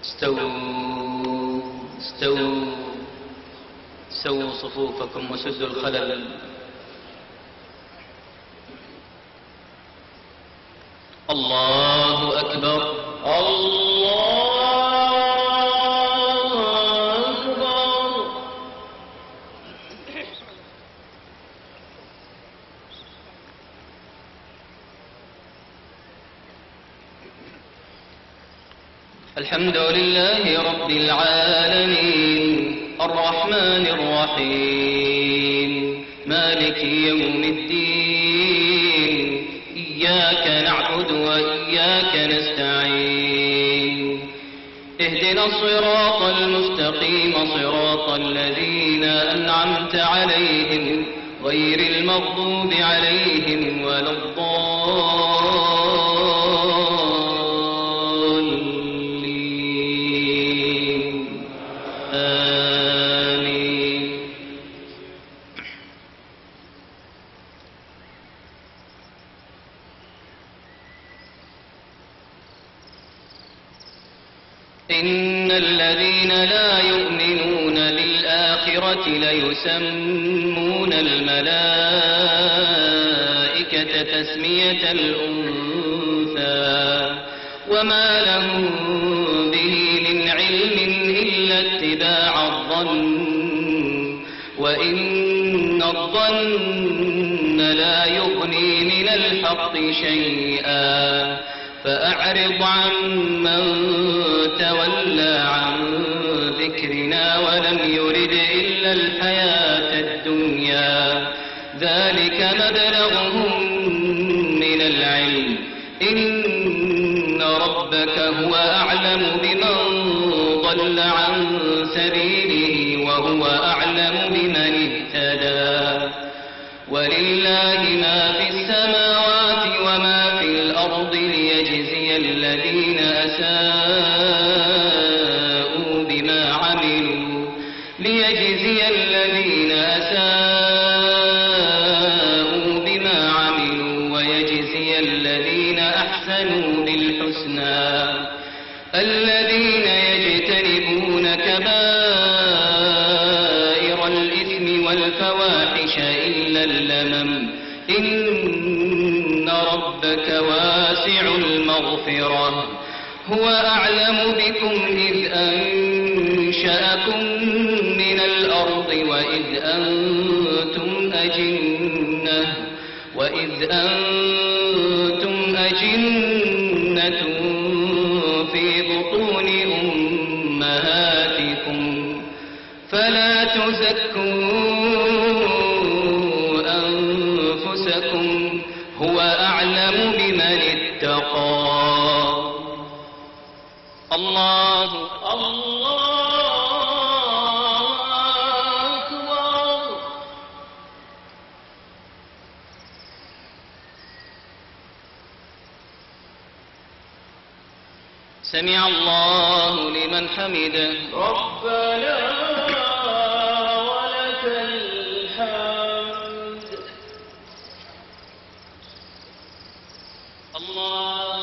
استووا استووا سووا صفوفكم وسدوا الخلل. الله أكبر الله أكبر. الحمد لله رب العالمين الرحمن الرحيم مالك يوم الدين إياك نعبد وإياك نستعين اهدنا الصراط المستقيم صراط الذين أنعمت عليهم غير المغضوب عليهم ولا الضالين آمين. إن الذين لا يؤمنون بالآخرة ليسمون الملائكة تسمية الأنثى وما لهم به من علم إلا اتباع الظن وإن الظن لا يغني من الحق شيئا فأعرض عمن تولى عن ذكرنا ولم يرد إلا الحياة الدنيا ذلك مبلغهم من العلم إن ربك هو أعلم بمن ضل عن سبيله وهو أعلم بمن اهتدى ولله ما في السماوات وما في الأرض ليجزي الذين أساءوا بما عملوا ويجزي الذين أحسنوا بالحسنى الذين يجتنبون كبائر الإثم والفواحش إلا اللمم إن ربك واسع المغفرة هو أعلم بكم إذ أنشأكم من الأرض وإذ أنتم أجنة في بطون أمهاتكم فلا تزكوا أنفسكم هو أعلم بمن اتقى. الله أكبر. سمع الله لمن حمده ربنا ولك الحمد. الله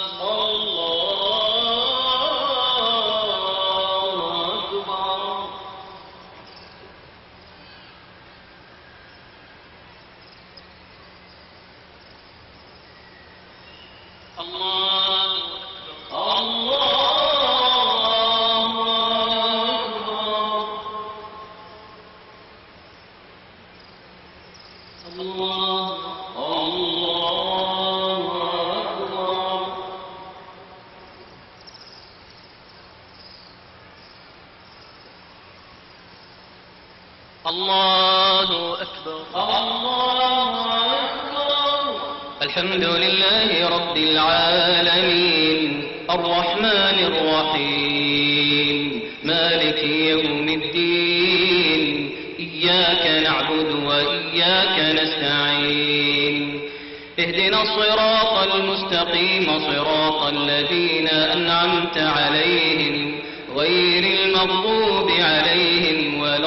الله أكبر. الحمد لله رب العالمين الرحمن الرحيم مالك يوم الدين إياك نعبد وإياك نستعين اهدنا الصراط المستقيم صراط الذين أنعمت عليهم غير المغضوب عليهم ولا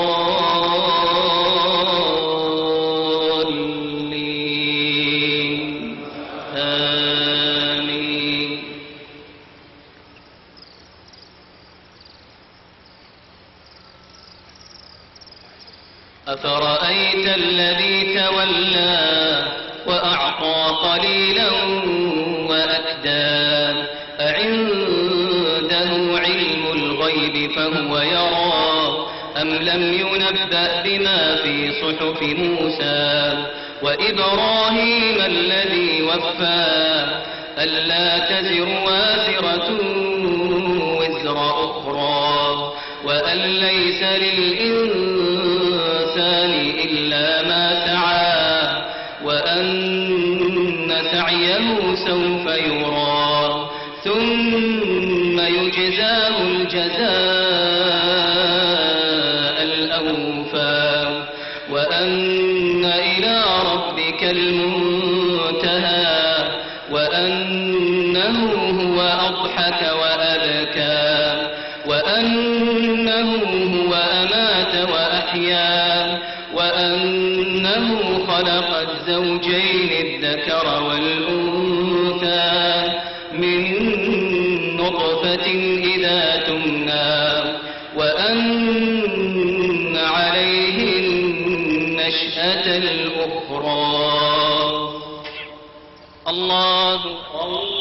الضالين آمين. أفرأيت الذي تولى وأعطى قليلا وأكدى أعنده علم الغيب فهو يرى أم لم ينبأ بما في صحف موسى وإبراهيم الذي وفى ألا تزر وازرة وزر أخرى وأن ليس للإنسان إلا ما سعى وأن سعيه سوف يرى ثم يجزاه الجزاء الأوفى وأن إلى ربك المنتهى وأنه هو أضحك وأبكى وأنه هو أمات وأحيا وأنه خلق الزوجين الذكر والأنثى من نطفة إذا تمنى وأن عليه النشأة الأخرى. الله